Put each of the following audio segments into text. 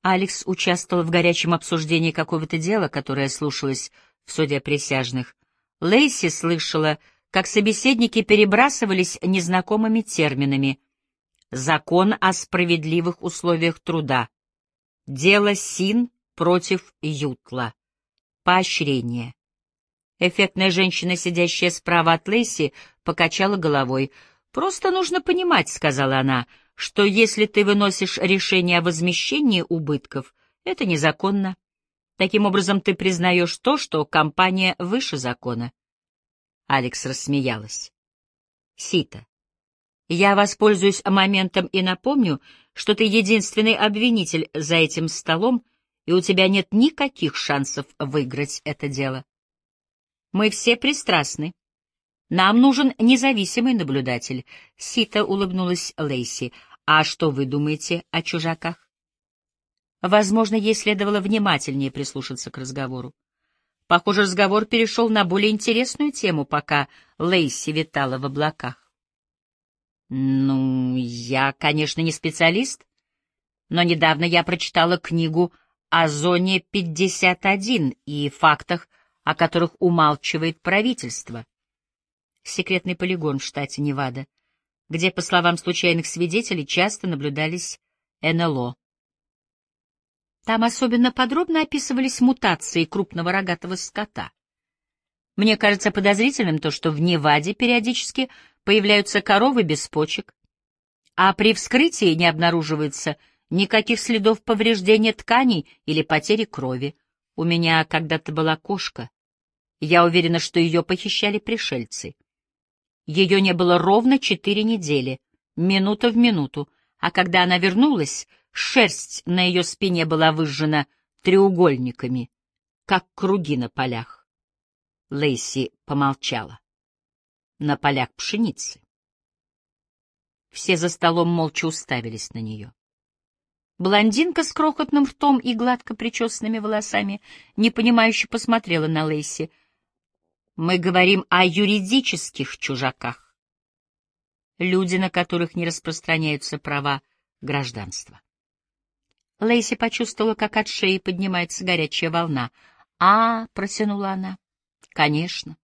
Алекс участвовал в горячем обсуждении какого-то дела, которое слушалось в суде присяжных. Лейси слышала, как собеседники перебрасывались незнакомыми терминами. Закон о справедливых условиях труда. Дело Син против Ютла. Поощрение. Эффектная женщина, сидящая справа от Лейси, покачала головой. «Просто нужно понимать», — сказала она, — «что если ты выносишь решение о возмещении убытков, это незаконно. Таким образом, ты признаешь то, что компания выше закона». Алекс рассмеялась. «Сита, я воспользуюсь моментом и напомню, что ты единственный обвинитель за этим столом, и у тебя нет никаких шансов выиграть это дело. Мы все пристрастны. Нам нужен независимый наблюдатель». Сита улыбнулась Лейси. «А что вы думаете о чужаках?» Возможно, ей следовало внимательнее прислушаться к разговору. Похоже, разговор перешел на более интересную тему, пока Лейси витала в облаках. «Ну, я, конечно, не специалист, но недавно я прочитала книгу о зоне 51 и фактах, о которых умалчивает правительство. Секретный полигон в штате Невада, где, по словам случайных свидетелей, часто наблюдались НЛО. Там особенно подробно описывались мутации крупного рогатого скота. Мне кажется подозрительным то, что в Неваде периодически появляются коровы без почек, а при вскрытии не обнаруживается никаких следов повреждения тканей или потери крови. У меня когда-то была кошка. Я уверена, что ее похищали пришельцы. Ее не было ровно 4 недели, минута в минуту, а когда она вернулась, шерсть на ее спине была выжжена треугольниками, как круги на полях. Лейси помолчала. На полях пшеницы. Все за столом молча уставились на нее. Блондинка с крохотным ртом и гладко причесанными волосами непонимающе посмотрела на Лейси. «Мы говорим о юридических чужаках. Люди, на которых не распространяются права гражданства». Лейси почувствовала, как от шеи поднимается горячая волна. Протянула она. «Конечно».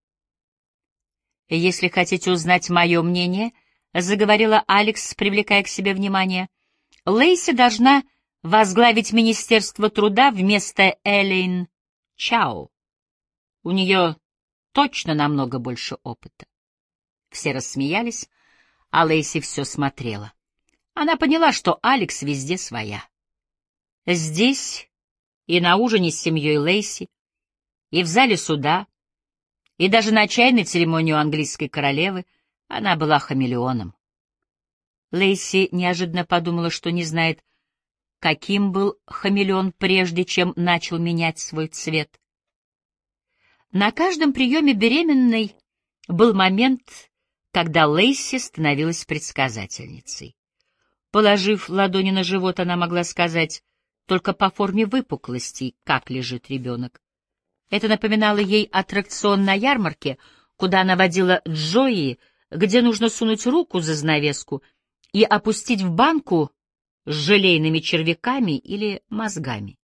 «Если хотите узнать мое мнение», — заговорила Алекс, привлекая к себе внимание, — «Лейси должна возглавить Министерство труда вместо Элейн Чао. У нее точно намного больше опыта». Все рассмеялись, а Лейси все смотрела. Она поняла, что Алекс везде своя. Здесь и на ужине с семьей Лейси, и в зале суда, и даже на чайной церемонии у английской королевы она была хамелеоном. Лейси неожиданно подумала, что не знает, каким был хамелеон прежде, чем начал менять свой цвет. На каждом приеме беременной был момент, когда Лейси становилась предсказательницей. Положив ладони на живот, она могла сказать только по форме выпуклостей, как лежит ребенок. Это напоминало ей аттракцион на ярмарке, куда она водила Джои, где нужно сунуть руку за занавеску и опустить в банку с желейными червяками или мозгами.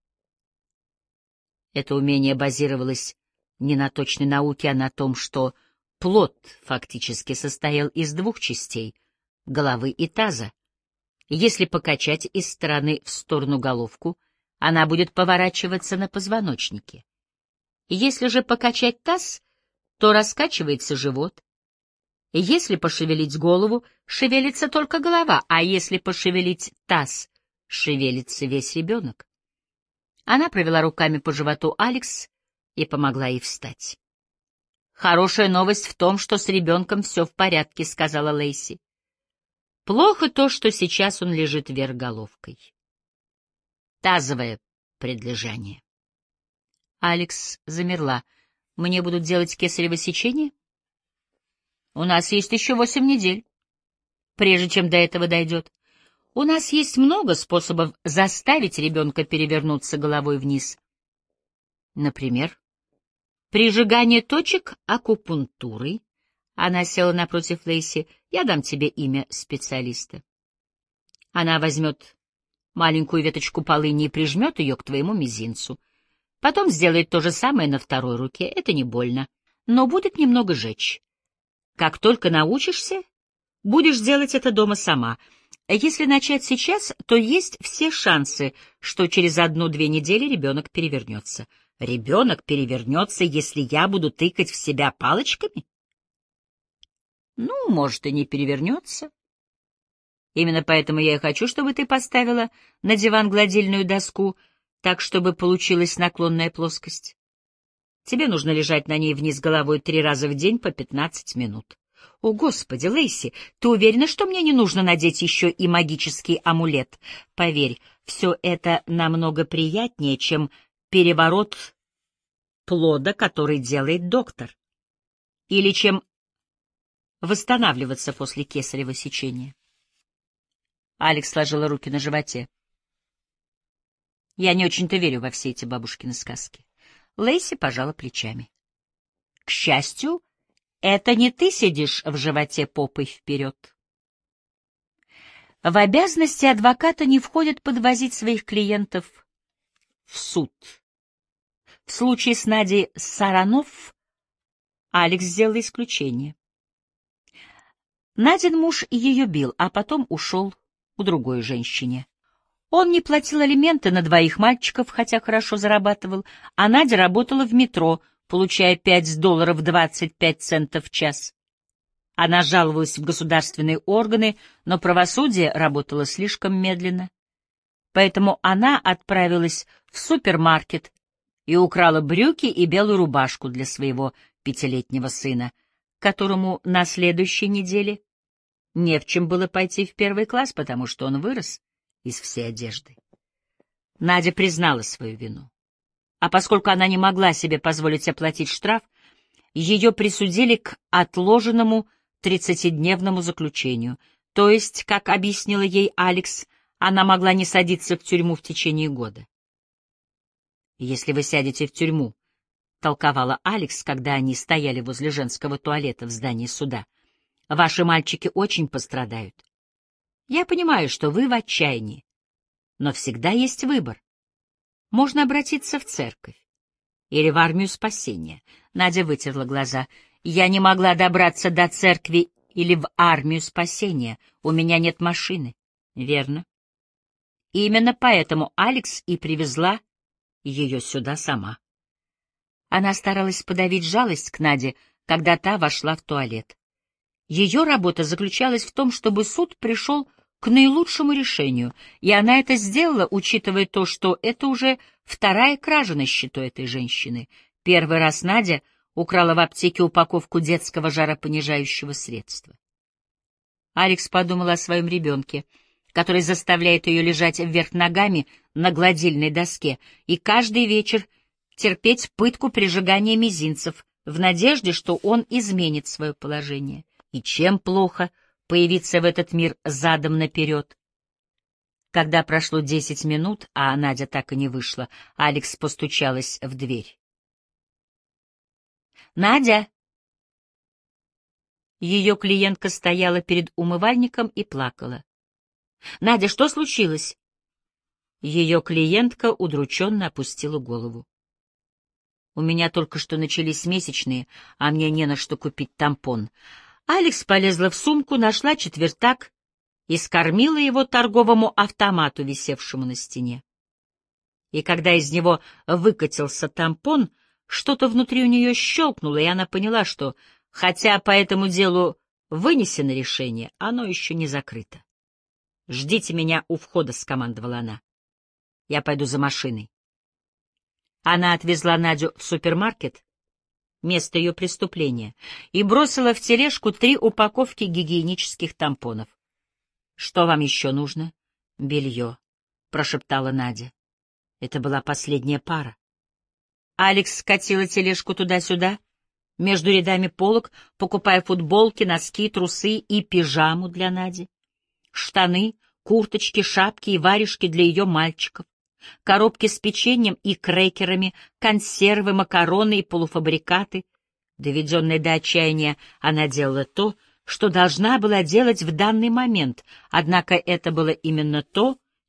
Это умение базировалось не на точной науке, а на том, что плод фактически состоял из 2 частей — головы и таза. Если покачать из стороны в сторону головку, она будет поворачиваться на позвоночнике. Если же покачать таз, то раскачивается живот. Если пошевелить голову, шевелится только голова, а если пошевелить таз, шевелится весь ребенок. Она провела руками по животу Алекс и помогла ей встать. «Хорошая новость в том, что с ребенком все в порядке», — сказала Лейси. «Плохо то, что сейчас он лежит вверх головкой. Тазовое предлежание». Алекс замерла. «Мне будут делать кесарево сечение? У нас есть еще 8 недель, прежде чем до этого дойдет. У нас есть много способов заставить ребенка перевернуться головой вниз. Например, прижигание точек акупунктурой». Она села напротив Лейси. «Я дам тебе имя специалиста». Она возьмет маленькую веточку полыни и прижмет ее к твоему мизинцу. Потом сделает то же самое на второй руке. Это не больно, но будет немного жечь. Как только научишься, будешь делать это дома сама. Если начать сейчас, то есть все шансы, что через 1-2 недели ребенок перевернется. Ребенок перевернется, если я буду тыкать в себя палочками? Ну, может, и не перевернется. Именно поэтому я и хочу, чтобы ты поставила на диван гладильную доску, так, чтобы получилась наклонная плоскость. Тебе нужно лежать на ней вниз головой 3 раза в день по 15 минут. О, Господи, Лейси, ты уверена, что мне не нужно надеть еще и магический амулет? Поверь, все это намного приятнее, чем переворот плода, который делает доктор. Или чем восстанавливаться после кесарево сечения. Алекс сложила руки на животе. Я не очень-то верю во все эти бабушкины сказки. Лейси пожала плечами. К счастью, это не ты сидишь в животе попой вперед. В обязанности адвоката не входит подвозить своих клиентов в суд. В случае с Надей Саранов Алекс сделал исключение. Надин муж ее бил, а потом ушел к другой женщине. Он не платил алименты на 2 мальчиков, хотя хорошо зарабатывал, а Надя работала в метро, получая $5.25 в час. Она жаловалась в государственные органы, но правосудие работало слишком медленно. Поэтому она отправилась в супермаркет и украла брюки и белую рубашку для своего 5-летнего сына, которому на следующей неделе не в чем было пойти в 1 класс, потому что он вырос из всей одежды. Надя признала свою вину. А поскольку она не могла себе позволить оплатить штраф, ее присудили к отложенному 30-дневному заключению, то есть, как объяснила ей Алекс, она могла не садиться в тюрьму в течение года. «Если вы сядете в тюрьму», — толковала Алекс, когда они стояли возле женского туалета в здании суда, — «ваши мальчики очень пострадают. Я понимаю, что вы в отчаянии, но всегда есть выбор. Можно обратиться в церковь или в армию спасения». Надя вытерла глаза. «Я не могла добраться до церкви или в армию спасения. У меня нет машины». «Верно. Именно поэтому Алекс и привезла ее сюда сама». Она старалась подавить жалость к Наде, когда та вошла в туалет. Ее работа заключалась в том, чтобы суд пришел к наилучшему решению, и она это сделала, учитывая то, что это уже 2-я кража на счету этой женщины. 1 раз Надя украла в аптеке упаковку детского жаропонижающего средства. Алекс подумала о своем ребенке, который заставляет ее лежать вверх ногами на гладильной доске и каждый вечер терпеть пытку прижигания мизинцев в надежде, что он изменит свое положение. И чем плохо появиться в этот мир задом наперед? Когда прошло 10 минут, а Надя так и не вышла, Алекс постучалась в дверь. «Надя!» Ее клиентка стояла перед умывальником и плакала. «Надя, что случилось?» Ее клиентка удрученно опустила голову. «У меня только что начались месячные, а мне не на что купить тампон». Алекс полезла в сумку, нашла четвертак и скормила его торговому автомату, висевшему на стене. И когда из него выкатился тампон, что-то внутри у нее щелкнуло, и она поняла, что, хотя по этому делу вынесено решение, оно еще не закрыто. «Ждите меня у входа», — скомандовала она. «Я пойду за машиной». Она отвезла Надю в супермаркет, место ее преступления, и бросила в тележку 3 упаковки гигиенических тампонов. «Что вам еще нужно?» «Белье», — прошептала Надя. Это была последняя пара. Алекс скатила тележку туда-сюда, между рядами полок, покупая футболки, носки, трусы и пижаму для Нади, штаны, курточки, шапки и варежки для ее мальчиков, коробки с печеньем и крекерами, консервы, макароны и полуфабрикаты. Доведенная до отчаяния, она делала то, что должна была делать в данный момент, однако это было именно то,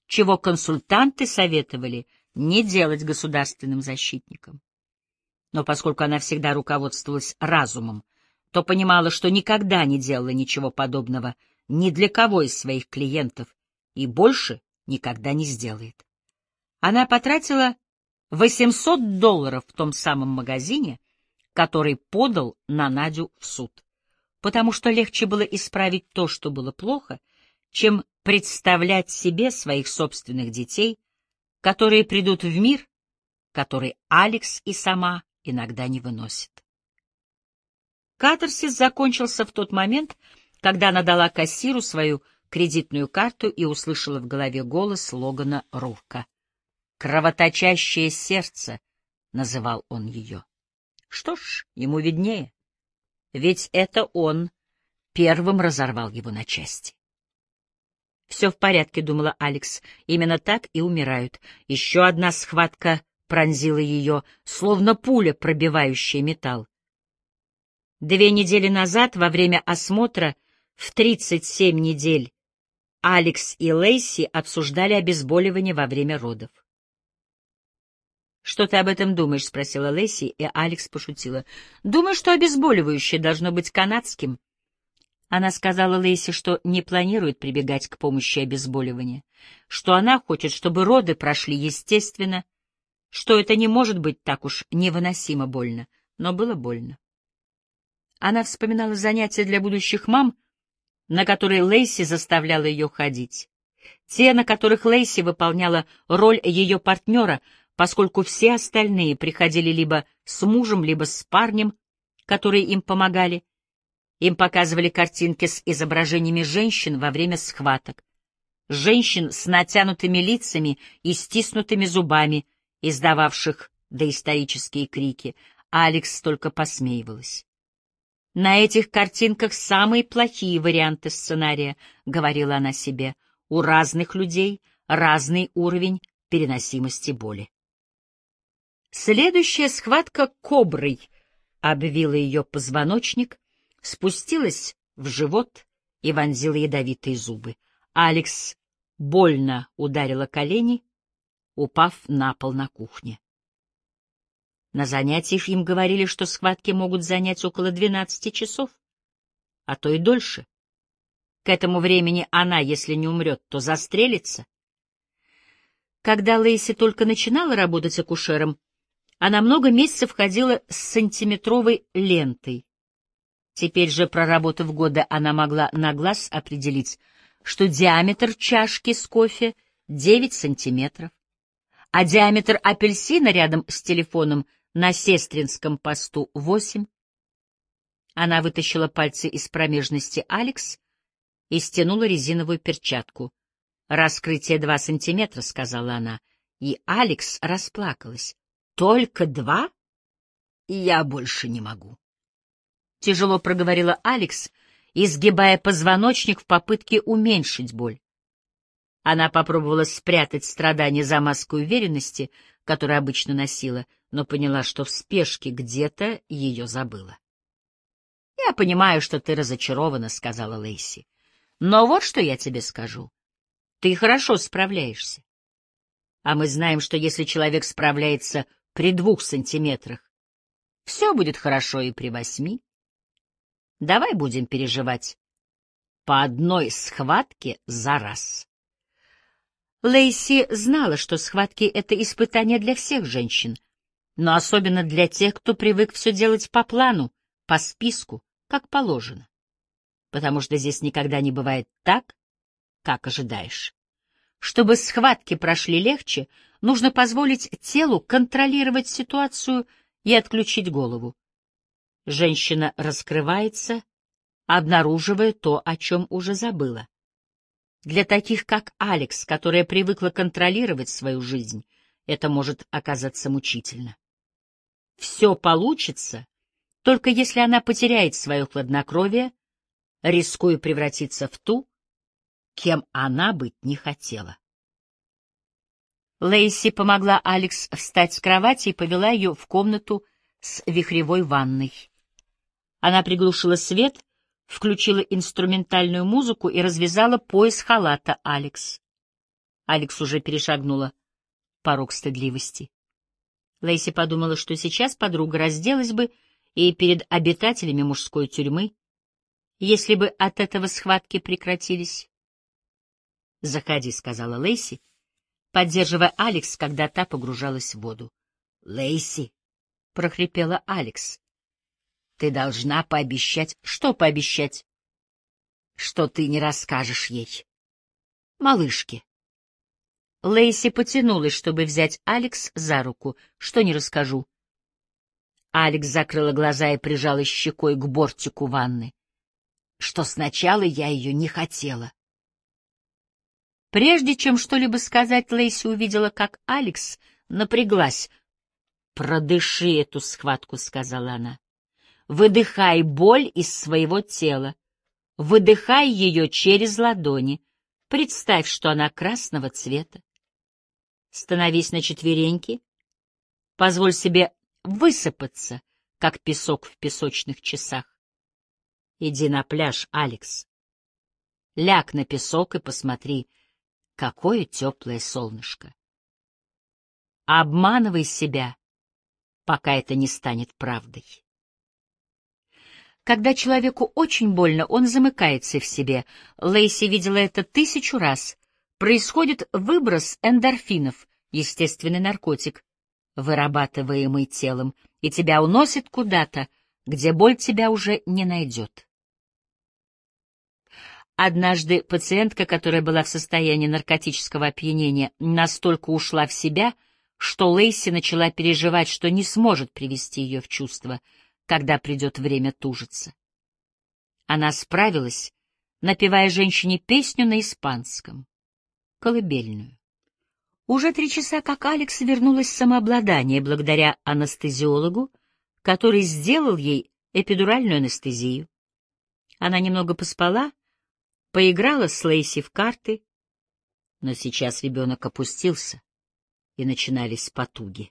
чего консультанты советовали не делать государственным защитникам. Но поскольку она всегда руководствовалась разумом, то понимала, что никогда не делала ничего подобного ни для кого из своих клиентов и больше никогда не сделает. Она потратила $800 в том самом магазине, который подал на Надю в суд, потому что легче было исправить то, что было плохо, чем представлять себе своих собственных детей, которые придут в мир, который Алекс и сама иногда не выносит. Катарсис закончился в тот момент, когда она дала кассиру свою кредитную карту и услышала в голове голос Логана Рурка. «Кровоточащее сердце», — называл он ее. Что ж, ему виднее, ведь это он первым разорвал его на части. «Все в порядке», — думала Алекс, — «именно так и умирают». Еще одна схватка пронзила ее, словно пуля, пробивающая металл. 2 недели назад, во время осмотра, в 37 недель, Алекс и Лейси обсуждали обезболивание во время родов. «Что ты об этом думаешь?» — спросила Лейси, и Алекс пошутила. «Думаю, что обезболивающее должно быть канадским». Она сказала Лейси, что не планирует прибегать к помощи обезболивания, что она хочет, чтобы роды прошли естественно, что это не может быть так уж невыносимо больно, но было больно. Она вспоминала занятия для будущих мам, на которые Лейси заставляла ее ходить, те, на которых Лейси выполняла роль ее партнера, поскольку все остальные приходили либо с мужем, либо с парнем, которые им помогали. Им показывали картинки с изображениями женщин во время схваток, женщин с натянутыми лицами и стиснутыми зубами, издававших доисторические крики, а Алекс только посмеивалась. «На этих картинках самые плохие варианты сценария», — говорила она себе, — «у разных людей разный уровень переносимости боли». Следующая схватка коброй обвила ее позвоночник, спустилась в живот и вонзила ядовитые зубы. Алекс больно ударила колени, упав на пол на кухне. На занятиях им говорили, что схватки могут занять около 12 часов, а то и дольше. К этому времени она, если не умрет, то застрелится. Когда Лейси только начинала работать акушером, она много месяцев ходила с сантиметровой лентой. Теперь же, проработав годы, она могла на глаз определить, что диаметр чашки с кофе 9 сантиметров, а диаметр апельсина рядом с телефоном на сестринском посту 8. Она вытащила пальцы из промежности Алекс и стянула резиновую перчатку. «Раскрытие 2 сантиметра», — сказала она, и Алекс расплакалась. «Только 2? Я больше не могу». Тяжело проговорила Алекс, изгибая позвоночник в попытке уменьшить боль. Она попробовала спрятать страдания за маской уверенности, которую обычно носила, но поняла, что в спешке где-то ее забыла. «Я понимаю, что ты разочарована», — сказала Лейси. «Но вот что я тебе скажу. Ты хорошо справляешься. А мы знаем, что если человек справляется при 2 сантиметрах, все будет хорошо и при 8. Давай будем переживать по одной схватке за раз». Лейси знала, что схватки — это испытание для всех женщин, но особенно для тех, кто привык все делать по плану, по списку, как положено, потому что здесь никогда не бывает так, как ожидаешь. Чтобы схватки прошли легче, нужно позволить телу контролировать ситуацию и отключить голову. Женщина раскрывается, обнаруживая то, о чем уже забыла. Для таких, как Алекс, которая привыкла контролировать свою жизнь, это может оказаться мучительно. Все получится, только если она потеряет свое хладнокровие, рискуя превратиться в ту, кем она быть не хотела. Лейси помогла Алекс встать с кровати и повела ее в комнату с вихревой ванной. Она приглушила свет, включила инструментальную музыку и развязала пояс халата Алекс. Алекс уже перешагнула порог стыдливости. Лейси подумала, что сейчас подруга разделась бы и перед обитателями мужской тюрьмы, если бы от этого схватки прекратились. «Заходи», — сказала Лейси, поддерживая Алекс, когда та погружалась в воду. «Лейси», — прохрипела Алекс, — «ты должна пообещать...» «Что пообещать?» «Что ты не расскажешь ей. Малышке». Лейси потянулась, чтобы взять Алекс за руку. «Что не расскажу?» Алекс закрыла глаза и прижалась щекой к бортику ванны. «Что сначала я ее не хотела». Прежде чем что-либо сказать, Лейси увидела, как Алекс напряглась. «Продыши эту схватку», — сказала она. «Выдыхай боль из своего тела. Выдыхай ее через ладони. Представь, что она красного цвета. Становись на четвереньки. Позволь себе высыпаться, как песок в песочных часах. Иди на пляж, Алекс. Ляг на песок и посмотри, какое теплое солнышко. Обманывай себя, пока это не станет правдой». Когда человеку очень больно, он замыкается в себе. Лейси видела это 1000 раз. Происходит выброс эндорфинов, естественный наркотик, вырабатываемый телом, и тебя уносит куда-то, где боль тебя уже не найдет. Однажды пациентка, которая была в состоянии наркотического опьянения, настолько ушла в себя, что Лейси начала переживать, что не сможет привести ее в чувство, когда придет время тужиться. Она справилась, напевая женщине песню на испанском, колыбельную. Уже 3 часа, как Алекс вернулась в самообладание благодаря анестезиологу, который сделал ей эпидуральную анестезию. Она немного поспала, поиграла с Лейси в карты, но сейчас ребенок опустился, и начинались потуги.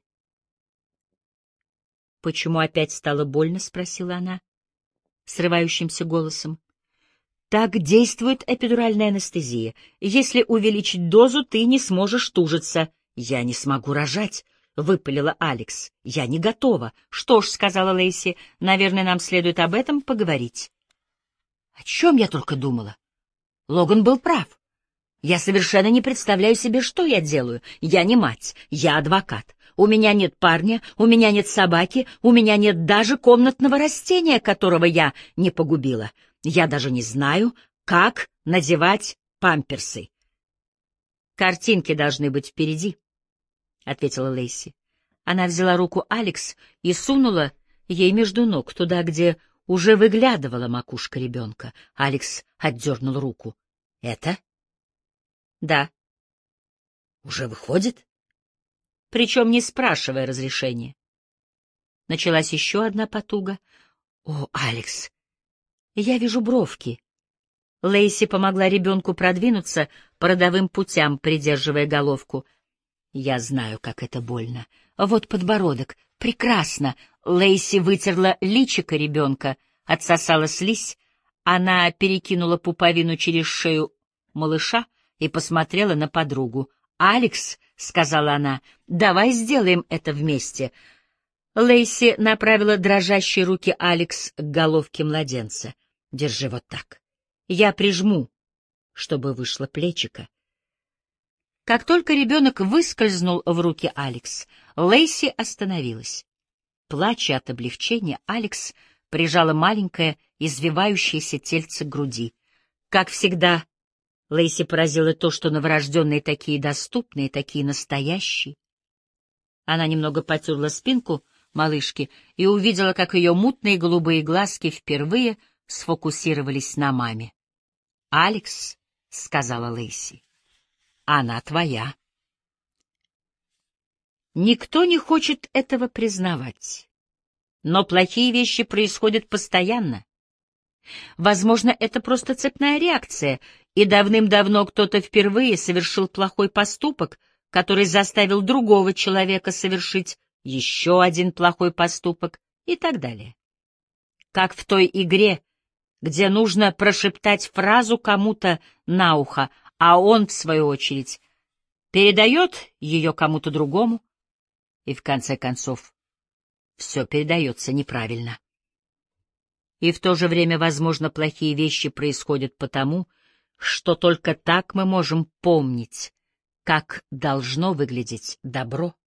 «Почему опять стало больно?» — спросила она срывающимся голосом. «Так действует эпидуральная анестезия. Если увеличить дозу, ты не сможешь тужиться». «Я не смогу рожать», — выпалила Алекс. «Я не готова». «Что ж», — сказала Лейси, — «наверное, нам следует об этом поговорить». «О чем я только думала? Логан был прав. Я совершенно не представляю себе, что я делаю. Я не мать, я адвокат. У меня нет парня, у меня нет собаки, у меня нет даже комнатного растения, которого я не погубила. Я даже не знаю, как надевать памперсы». «Картинки должны быть впереди», — ответила Лейси. Она взяла руку Алекс и сунула ей между ног, туда, где уже выглядывала макушка ребенка. Алекс отдернул руку. «Это?» «Да». «Уже выходит?» Причем не спрашивая разрешения. Началась еще одна потуга. «О, Алекс, я вижу бровки». Лейси помогла ребенку продвинуться по родовым путям, придерживая головку. «Я знаю, как это больно. Вот подбородок. Прекрасно». Лейси вытерла личико ребенка, отсосала слизь. Она перекинула пуповину через шею малыша и посмотрела на подругу. «Алекс», — сказала она, — «давай сделаем это вместе». Лейси направила дрожащие руки Алекс к головке младенца. «Держи вот так. Я прижму, чтобы вышло плечико». Как только ребенок выскользнул в руки Алекс, Лейси остановилась. Плача от облегчения, Алекс прижала маленькое, извивающееся тельце к груди. Как всегда, Лейси поразило то, что новорожденные такие доступные, такие настоящие. Она немного потерла спинку малышки и увидела, как ее мутные голубые глазки впервые сфокусировались на маме. «Алекс», — сказала Лейси, — «она твоя». Никто не хочет этого признавать, но плохие вещи происходят постоянно. Возможно, это просто цепная реакция, и давным-давно кто-то впервые совершил плохой поступок, который заставил другого человека совершить еще один плохой поступок и так далее. Как в той игре, где нужно прошептать фразу кому-то на ухо, а он, в свою очередь, передает ее кому-то другому, и в конце концов все передается неправильно. И в то же время, возможно, плохие вещи происходят потому, что только так мы можем помнить, как должно выглядеть добро.